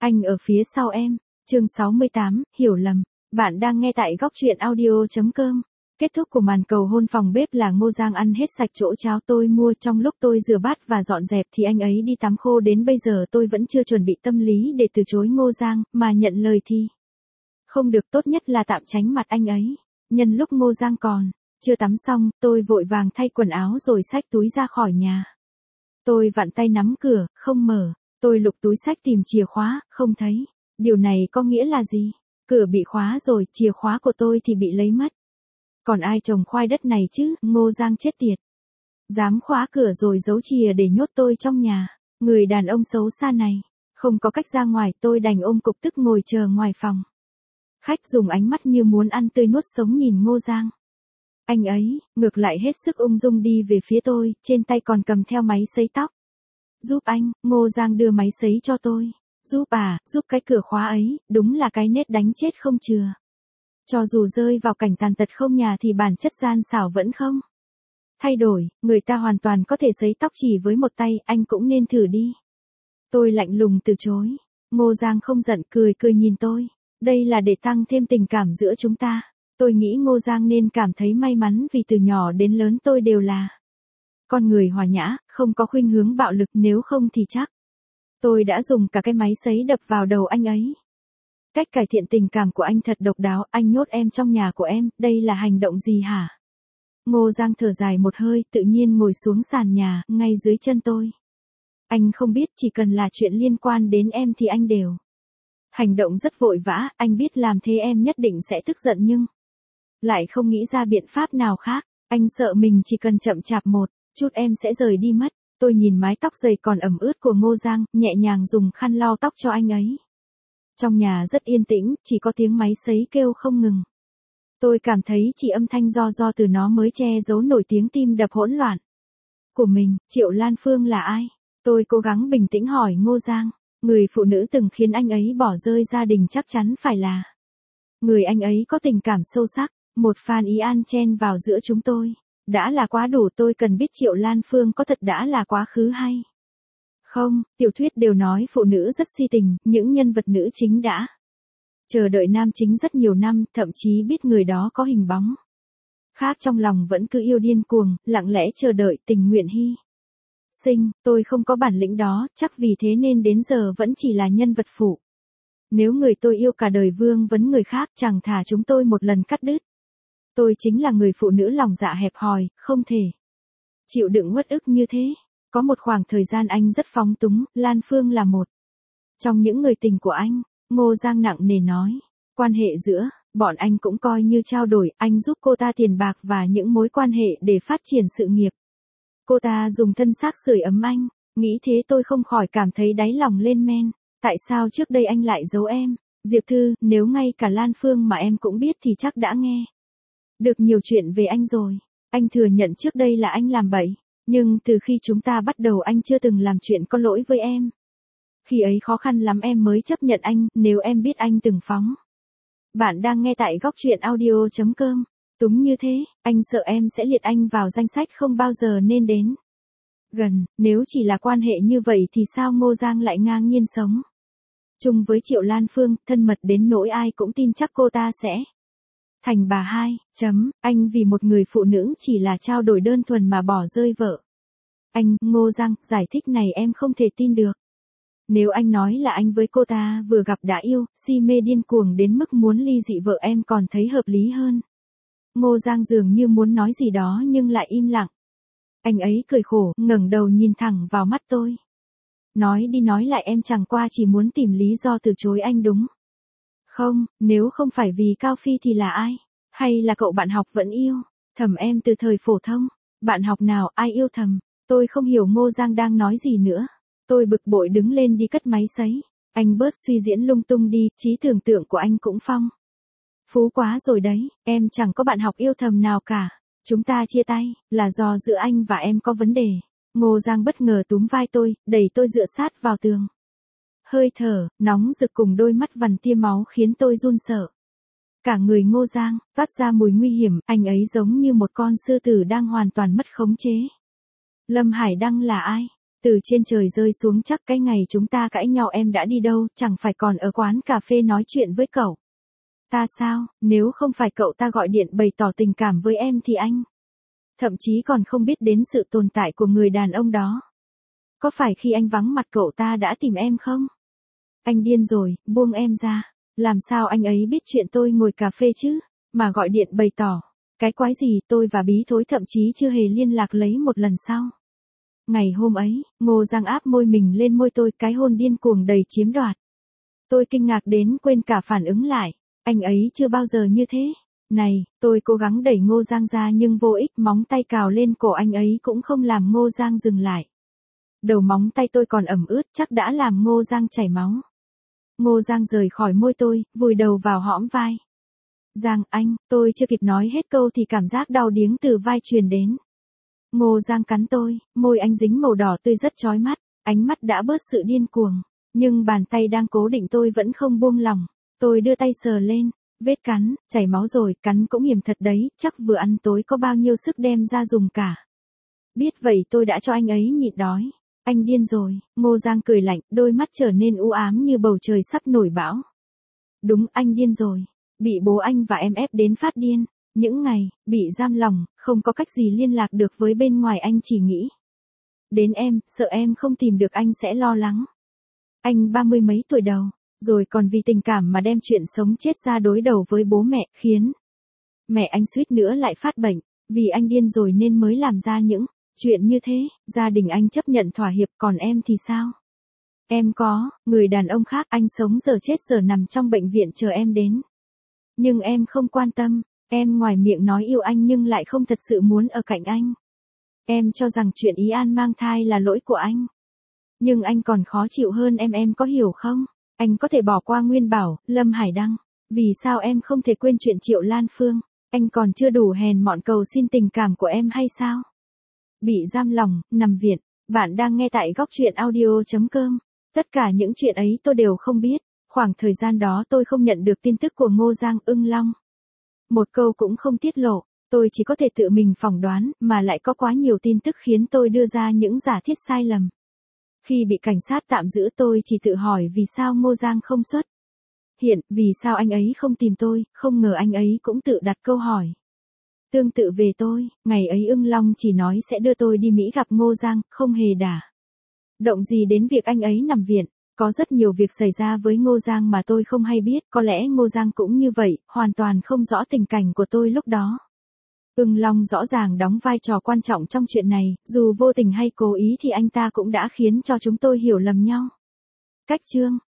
Anh ở phía sau em. Chương 68, hiểu lầm. Bạn đang nghe tại góc truyện audio.com. Kết thúc của màn cầu hôn phòng bếp là Ngô Giang ăn hết sạch chỗ cháo tôi mua. Trong lúc tôi rửa bát và dọn dẹp thì anh ấy đi tắm khô. Đến bây giờ tôi vẫn chưa chuẩn bị tâm lý để từ chối Ngô Giang, mà nhận lời thì không được, tốt nhất là tạm tránh mặt anh ấy. Nhân lúc Ngô Giang còn chưa tắm xong, tôi vội vàng thay quần áo rồi xách túi ra khỏi nhà. Tôi vặn tay nắm cửa, không mở. Tôi lục túi xách tìm chìa khóa, không thấy. Điều này có nghĩa là gì? Cửa bị khóa rồi, chìa khóa của tôi thì bị lấy mất. Còn ai trồng khoai đất này chứ? Ngô Giang chết tiệt. Dám khóa cửa rồi giấu chìa để nhốt tôi trong nhà. Người đàn ông xấu xa này. Không có cách ra ngoài, tôi đành ôm cục tức ngồi chờ ngoài phòng. Khách dùng ánh mắt như muốn ăn tươi nuốt sống nhìn Ngô Giang. Anh ấy, ngược lại hết sức ung dung đi về phía tôi, trên tay còn cầm theo máy sấy tóc. Giúp anh, Ngô Giang đưa máy sấy cho tôi. Giúp à, giúp cái cửa khóa ấy, đúng là cái nết đánh chết không chừa. Cho dù rơi vào cảnh tàn tật không nhà thì bản chất gian xảo vẫn không thay đổi, người ta hoàn toàn có thể sấy tóc chỉ với một tay, anh cũng nên thử đi. Tôi lạnh lùng từ chối. Ngô Giang không giận, cười cười nhìn tôi. Đây là để tăng thêm tình cảm giữa chúng ta. Tôi nghĩ Ngô Giang nên cảm thấy may mắn vì từ nhỏ đến lớn tôi đều là con người hòa nhã, không có khuynh hướng bạo lực, nếu không thì chắc tôi đã dùng cả cái máy sấy đập vào đầu anh ấy. Cách cải thiện tình cảm của anh thật độc đáo, anh nhốt em trong nhà của em, đây là hành động gì hả? Ngô Giang thở dài một hơi, tự nhiên ngồi xuống sàn nhà, ngay dưới chân tôi. Anh không biết, chỉ cần là chuyện liên quan đến em thì anh đều hành động rất vội vã, anh biết làm thế em nhất định sẽ tức giận nhưng lại không nghĩ ra biện pháp nào khác. Anh sợ mình chỉ cần chậm chạp một chút em sẽ rời đi mất. Tôi nhìn mái tóc dày còn ẩm ướt của Ngô Giang, nhẹ nhàng dùng khăn lau tóc cho anh ấy. Trong nhà rất yên tĩnh, chỉ có tiếng máy sấy kêu không ngừng. Tôi cảm thấy chỉ âm thanh do từ nó mới che giấu nổi tiếng tim đập hỗn loạn của mình. Triệu Lan Phương là ai? Tôi cố gắng bình tĩnh hỏi Ngô Giang. Người phụ nữ từng khiến anh ấy bỏ rơi gia đình chắc chắn phải là người anh ấy có tình cảm sâu sắc. Một phan ý an chen vào giữa chúng tôi. Đã là quá đủ, tôi cần biết Triệu Lan Phương có thật đã là quá khứ hay không. Tiểu thuyết đều nói phụ nữ rất si tình, những nhân vật nữ chính đã chờ đợi nam chính rất nhiều năm, thậm chí biết người đó có hình bóng khác trong lòng vẫn cứ yêu điên cuồng, lặng lẽ chờ đợi, tình nguyện hy sinh. Tôi không có bản lĩnh đó, chắc vì thế nên đến giờ vẫn chỉ là nhân vật phụ. Nếu người tôi yêu cả đời vương vấn người khác, chẳng thà chúng tôi một lần cắt đứt. Tôi chính là người phụ nữ lòng dạ hẹp hòi, không thể chịu đựng uất ức như thế. Có một khoảng thời gian anh rất phóng túng, Lan Phương là một trong những người tình của anh. Ngô Giang nặng nề nói. Quan hệ giữa bọn anh cũng coi như trao đổi, anh giúp cô ta tiền bạc và những mối quan hệ để phát triển sự nghiệp. Cô ta dùng thân xác sưởi ấm anh. Nghĩ thế tôi không khỏi cảm thấy đáy lòng lên men. Tại sao trước đây anh lại giấu em? Diệp Thư, nếu ngay cả Lan Phương mà em cũng biết thì chắc đã nghe được nhiều chuyện về anh rồi. Anh thừa nhận trước đây là anh làm bậy. Nhưng từ khi chúng ta bắt đầu anh chưa từng làm chuyện có lỗi với em. Khi ấy khó khăn lắm em mới chấp nhận anh, nếu em biết anh từng phóng. Bạn đang nghe tại góc truyện audio.com. Túng như thế, anh sợ em sẽ liệt anh vào danh sách không bao giờ nên đến gần. Nếu chỉ là quan hệ như vậy thì sao Ngô Giang lại ngang nhiên sống chung với Triệu Lan Phương, thân mật đến nỗi ai cũng tin chắc cô ta sẽ thành bà hai. Anh vì một người phụ nữ chỉ là trao đổi đơn thuần mà bỏ rơi vợ anh. Ngô Giang, giải thích này em không thể tin được. Nếu anh nói là anh với cô ta vừa gặp đã yêu, si mê điên cuồng đến mức muốn ly dị vợ em còn thấy hợp lý hơn. Ngô Giang dường như muốn nói gì đó nhưng lại im lặng. Anh ấy cười khổ, ngẩng đầu nhìn thẳng vào mắt tôi. Nói đi nói lại em chẳng qua chỉ muốn tìm lý do từ chối anh đúng không? Nếu không phải vì Cao Phi thì là ai? Hay là cậu bạn học vẫn yêu thầm em từ thời phổ thông? Bạn học nào, ai yêu thầm? Tôi không hiểu Ngô Giang đang nói gì nữa. Tôi bực bội đứng lên đi cất máy sấy. Anh bớt suy diễn lung tung đi, trí tưởng tượng của anh cũng phong phú quá rồi đấy. Em chẳng có bạn học yêu thầm nào cả. Chúng ta chia tay là do giữa anh và em có vấn đề. Ngô Giang bất ngờ túm vai tôi, đẩy tôi dựa sát vào tường. Hơi thở nóng rực cùng đôi mắt vằn tia máu khiến tôi run sợ. Cả người Ngô Giang phát ra mùi nguy hiểm, anh ấy giống như một con sư tử đang hoàn toàn mất khống chế. Lâm Hải Đăng là ai? Từ trên trời rơi xuống chắc cái ngày chúng ta cãi nhau em đã đi đâu, chẳng phải còn ở quán cà phê nói chuyện với cậu. Ta sao, nếu không phải cậu ta gọi điện bày tỏ tình cảm với em thì anh thậm chí còn không biết đến sự tồn tại của người đàn ông đó. Có phải khi anh vắng mặt cậu ta đã tìm em không? Anh điên rồi, buông em ra. Làm sao anh ấy biết chuyện tôi ngồi cà phê chứ, mà gọi điện bày tỏ. Cái quái gì, tôi và Bí Thối thậm chí chưa hề liên lạc lấy một lần sau. Ngày hôm ấy, Ngô Giang áp môi mình lên môi tôi, cái hôn điên cuồng đầy chiếm đoạt. Tôi kinh ngạc đến quên cả phản ứng lại. Anh ấy chưa bao giờ như thế. Này, tôi cố gắng đẩy Ngô Giang ra nhưng vô ích, móng tay cào lên cổ anh ấy cũng không làm Ngô Giang dừng lại. Đầu móng tay tôi còn ẩm ướt chắc đã làm Ngô Giang chảy máu. Ngô Giang rời khỏi môi tôi, vùi đầu vào hõm vai. Giang, anh, tôi chưa kịp nói hết câu thì cảm giác đau điếng từ vai truyền đến. Ngô Giang cắn tôi, môi anh dính màu đỏ tươi rất chói mắt, ánh mắt đã bớt sự điên cuồng, nhưng bàn tay đang cố định tôi vẫn không buông lỏng. Tôi đưa tay sờ lên, vết cắn, chảy máu rồi, cắn cũng hiểm thật đấy, chắc vừa ăn tối có bao nhiêu sức đem ra dùng cả. Biết vậy tôi đã cho anh ấy nhịn đói. Anh điên rồi, Ngô Giang cười lạnh, đôi mắt trở nên u ám như bầu trời sắp nổi bão. Đúng, anh điên rồi, bị bố anh và em ép đến phát điên. Những ngày, bị giam lòng, không có cách gì liên lạc được với bên ngoài, anh chỉ nghĩ đến em, sợ em không tìm được anh sẽ lo lắng. Anh 30 mấy tuổi đầu, rồi còn vì tình cảm mà đem chuyện sống chết ra đối đầu với bố mẹ, khiến mẹ anh suýt nữa lại phát bệnh, vì anh điên rồi nên mới làm ra những chuyện như thế. Gia đình anh chấp nhận thỏa hiệp, còn em thì sao? Em có người đàn ông khác, anh sống giờ chết giờ nằm trong bệnh viện chờ em đến. Nhưng em không quan tâm, em ngoài miệng nói yêu anh nhưng lại không thật sự muốn ở cạnh anh. Em cho rằng chuyện Ý An mang thai là lỗi của anh. Nhưng anh còn khó chịu hơn em có hiểu không? Anh có thể bỏ qua Nguyên Bảo, Lâm Hải Đăng. Vì sao em không thể quên chuyện Triệu Lan Phương? Anh còn chưa đủ hèn mọn cầu xin tình cảm của em hay sao? Bị giam lòng, nằm viện. Bạn đang nghe tại góc truyện audio.com. Tất cả những chuyện ấy tôi đều không biết. Khoảng thời gian đó tôi không nhận được tin tức của Ngô Giang, Ưng Long. Một câu cũng không tiết lộ. Tôi chỉ có thể tự mình phỏng đoán, mà lại có quá nhiều tin tức khiến tôi đưa ra những giả thiết sai lầm. Khi bị cảnh sát tạm giữ tôi chỉ tự hỏi vì sao Ngô Giang không xuất hiện, vì sao anh ấy không tìm tôi, không ngờ anh ấy cũng tự đặt câu hỏi. Tương tự về tôi, ngày ấy Ưng Long chỉ nói sẽ đưa tôi đi Mỹ gặp Ngô Giang, không hề đả động gì đến việc anh ấy nằm viện. Có rất nhiều việc xảy ra với Ngô Giang mà tôi không hay biết, có lẽ Ngô Giang cũng như vậy, hoàn toàn không rõ tình cảnh của tôi lúc đó. Ưng Long rõ ràng đóng vai trò quan trọng trong chuyện này, dù vô tình hay cố ý thì anh ta cũng đã khiến cho chúng tôi hiểu lầm nhau. Cách chương